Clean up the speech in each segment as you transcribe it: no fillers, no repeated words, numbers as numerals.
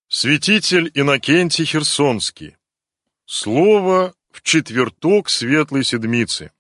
Святитель Иннокентий Херсонский. Слово в четверток Светлой Седмицы.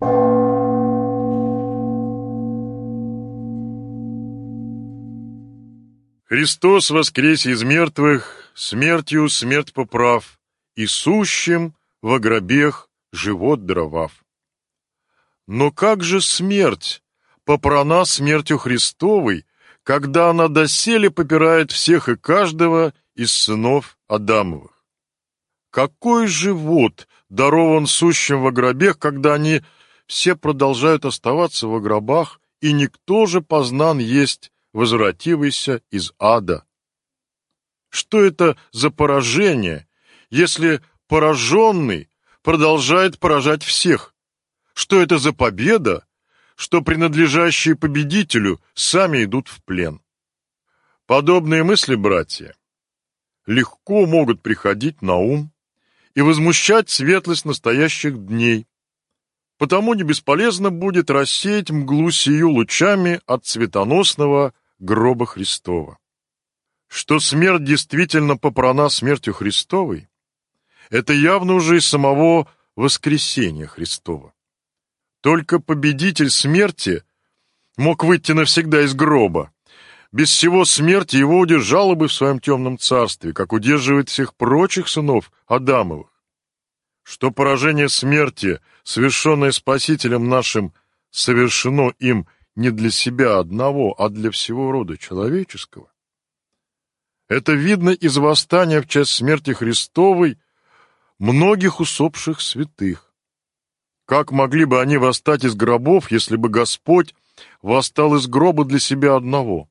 Христос воскресе из мертвых, смертью смерть поправ, и сущим во гробех живот даровав. Но как же смерть попрана смертью Христовой, когда она доселе попирает всех и каждого из сынов Адамовых? Какой живот дарован сущим во гробех, когда они все продолжают оставаться во гробах, и никто же познан есть возвративайся из ада? Что это за поражение, если пораженный продолжает поражать всех? Что это за победа, что принадлежащие победителю сами идут в плен? Подобные мысли, братья, легко могут приходить на ум и возмущать светлость настоящих дней, потому не бесполезно будет рассеять мглу сию лучами от светоносного гроба Христова. Что смерть действительно попрана смертью Христовой, это явно уже из самого воскресения Христова. Только победитель смерти мог выйти навсегда из гроба. Без всего смерти его удержала бы в своем темном царстве, как удерживает всех прочих сынов Адамовых. Что поражение смерти, совершенное Спасителем нашим, совершено им не для себя одного, а для всего рода человеческого, это видно из восстания в час смерти Христовой многих усопших святых. Как могли бы они восстать из гробов, если бы Господь восстал из гроба для себя одного?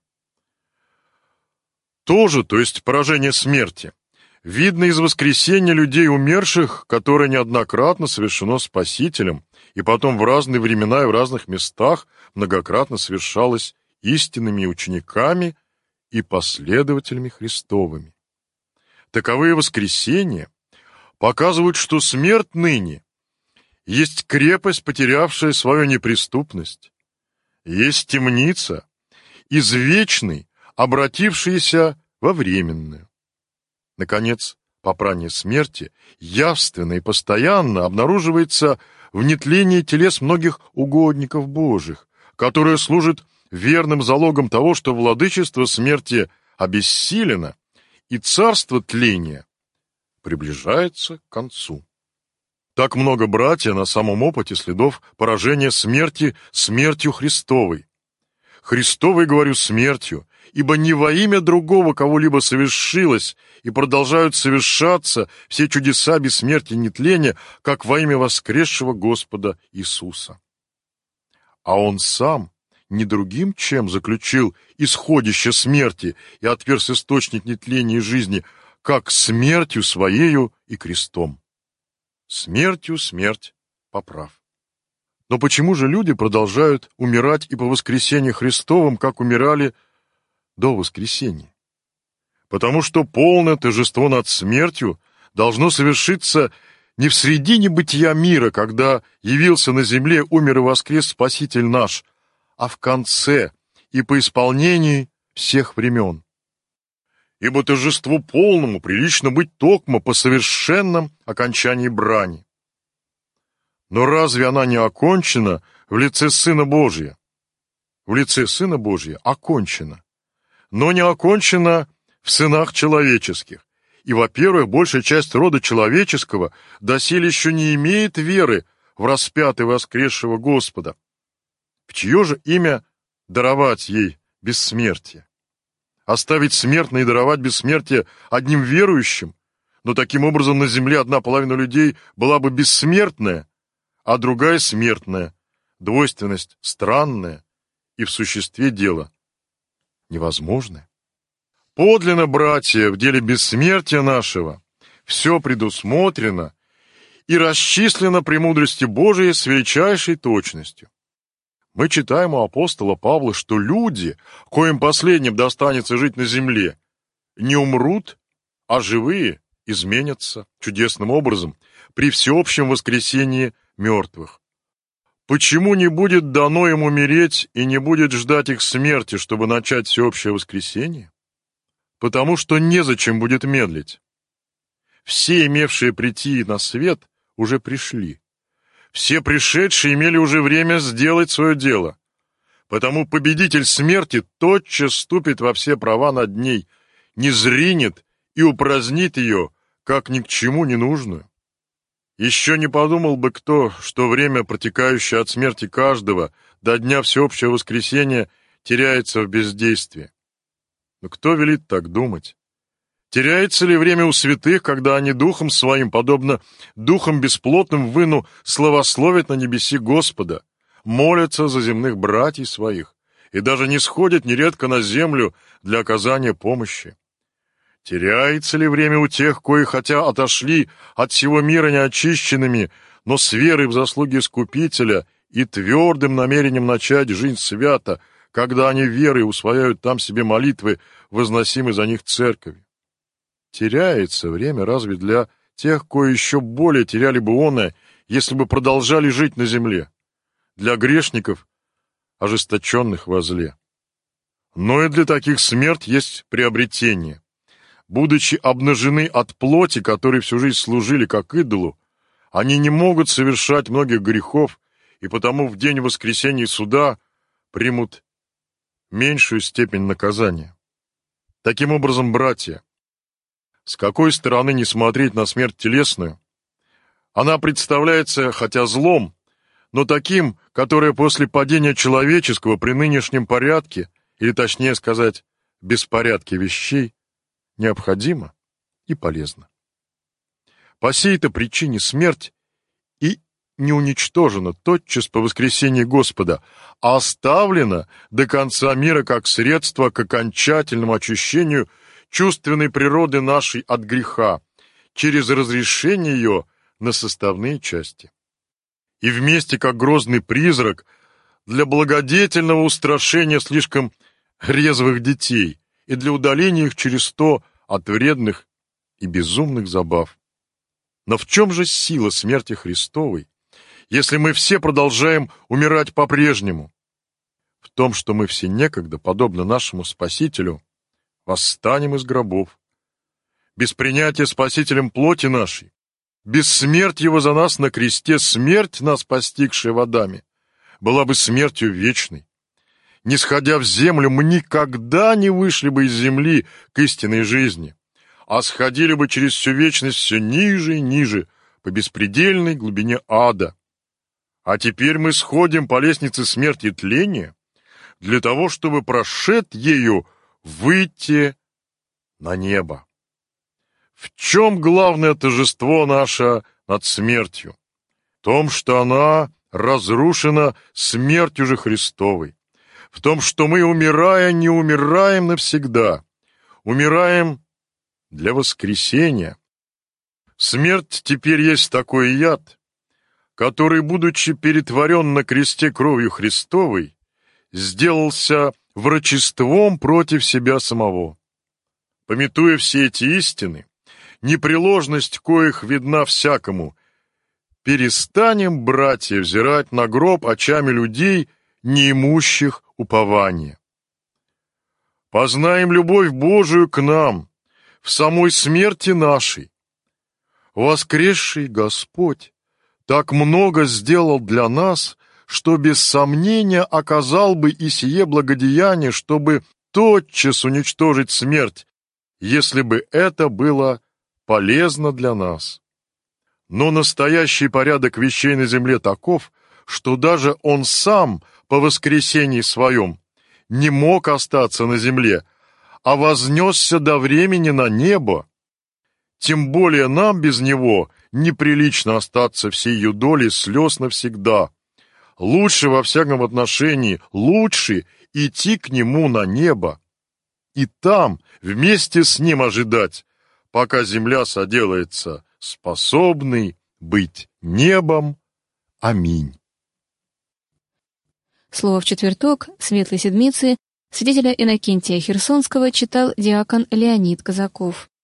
Тоже, то есть поражение смерти, видно из воскресения людей умерших, которое неоднократно совершено Спасителем, и потом в разные времена и в разных местах многократно совершалось истинными учениками и последователями Христовыми. Таковые воскресения показывают, что смерть ныне есть крепость, потерявшая свою неприступность, есть темница, из вечной, обратившаяся во временную. Наконец, попрание смерти явственно и постоянно обнаруживается в нетлении телес многих угодников Божьих, которое служит верным залогом того, что владычество смерти обессилено, и царство тления приближается к концу. Так много, братья, на самом опыте следов поражения смерти смертью Христовой. Христовой, говорю, смертью, ибо не во имя другого кого-либо совершилось и продолжают совершаться все чудеса бессмертия и нетления, как во имя воскресшего Господа Иисуса. А Он сам не другим чем заключил исходище смерти и отверз источник нетления и жизни, как смертью Своею и крестом. Смертью смерть поправ. Но почему же люди продолжают умирать и по воскресению Христовым, как умирали до воскресения? Потому что полное торжество над смертью должно совершиться не в средине бытия мира, когда явился на земле, умер и воскрес Спаситель наш, а в конце и по исполнении всех времен. Ибо торжеству полному прилично быть токмо по совершенном окончании брани. Но разве она не окончена в лице Сына Божия? В лице Сына Божия окончена, но не окончена в сынах человеческих. И, во-первых, большая часть рода человеческого доселе еще не имеет веры в распятого и воскресшего Господа. В чье же имя даровать ей бессмертие? Оставить смертное и даровать бессмертие одним верующим? Но таким образом на земле одна половина людей была бы бессмертная, а другая смертная. Двойственность странная и в существе дела невозможная. Подлинно, братья, в деле бессмертия нашего все предусмотрено и расчислено премудрости Божией с величайшей точностью. Мы читаем у апостола Павла, что люди, коим последним достанется жить на земле, не умрут, а живые изменятся чудесным образом при всеобщем воскресении мертвых. Почему не будет дано им умереть и не будет ждать их смерти, чтобы начать всеобщее воскресение? потому что незачем будет медлить. Все, имевшие прийти на свет, уже пришли. Все пришедшие имели уже время сделать свое дело. Потому победитель смерти тотчас ступит во все права над ней, не зринет и упразднит ее, как ни к чему не нужную. Еще не подумал бы кто, что время, протекающее от смерти каждого до дня всеобщего воскресения, теряется в бездействии. Но кто велит так думать? Теряется ли время у святых, когда они духом своим, подобно духом бесплотным выну, славословят на небеси Господа, молятся за земных братьев своих и даже не сходят нередко на землю для оказания помощи? Теряется ли время у тех, кои хотя отошли от всего мира неочищенными, но с верой в заслуги Искупителя и твердым намерением начать жизнь свято, когда они верой усвояют там себе молитвы, возносимые за них церковью? Теряется время разве для тех, кои еще более теряли бы оное, если бы продолжали жить на земле, для грешников, ожесточенных во зле? Но и для таких смерть есть приобретение. Будучи обнажены от плоти, которой всю жизнь служили как идолу, они не могут совершать многих грехов, и потому в день воскресения суда примут меньшую степень наказания. Таким образом, братья, с какой стороны не смотреть на смерть телесную, она представляется хотя злом, но таким, которое после падения человеческого при нынешнем порядке, или точнее сказать, беспорядке вещей, необходимо и полезно. По сей-то причине смерть и не уничтожена тотчас по воскресении Господа, а оставлена до конца мира как средство к окончательному очищению чувственной природы нашей от греха, через разрешение ее на составные части. И вместе, как грозный призрак, для благодетельного устрашения слишком резвых детей и для удаления их через то от вредных и безумных забав. Но в чем же сила смерти Христовой, если мы все продолжаем умирать по-прежнему? В том, что мы все некогда, подобно нашему Спасителю, восстанем из гробов. Без принятия Спасителем плоти нашей, без смерти Его за нас на кресте, смерть, нас постигшая в Адаме, была бы смертью вечной. Не сходя в землю, мы никогда не вышли бы из земли к истинной жизни, а сходили бы через всю вечность все ниже и ниже, по беспредельной глубине ада. А теперь мы сходим по лестнице смерти и тления для того, чтобы, прошед ею, выйти на небо. В чем главное торжество наше над смертью? В том, что она разрушена смертью же Христовой. В том, что мы, умирая, не умираем навсегда. Умираем для воскресения. Смерть теперь есть такой яд, который, будучи перетворен на кресте кровью Христовой, сделался врачеством против себя самого. Памятуя все эти истины, непреложность коих видна всякому, перестанем, братья, взирать на гроб очами людей, не имущих упования. Познаем любовь Божию к нам в самой смерти нашей. Воскресший Господь так много сделал для нас, что без сомнения оказал бы и сие благодеяние, чтобы тотчас уничтожить смерть, если бы это было полезно для нас. Но настоящий порядок вещей на земле таков, что даже Он сам по воскресении Своем не мог остаться на земле, а вознесся до времени на небо. Тем более нам без Него неприлично остаться всей ее долей слез навсегда. Лучше во всяком отношении, лучше идти к Нему на небо и там вместе с Ним ожидать, пока земля соделается способной быть небом. Аминь. Слово в четверток Светлой Седмицы святителя Иннокентия Херсонского читал диакон Леонид Казаков.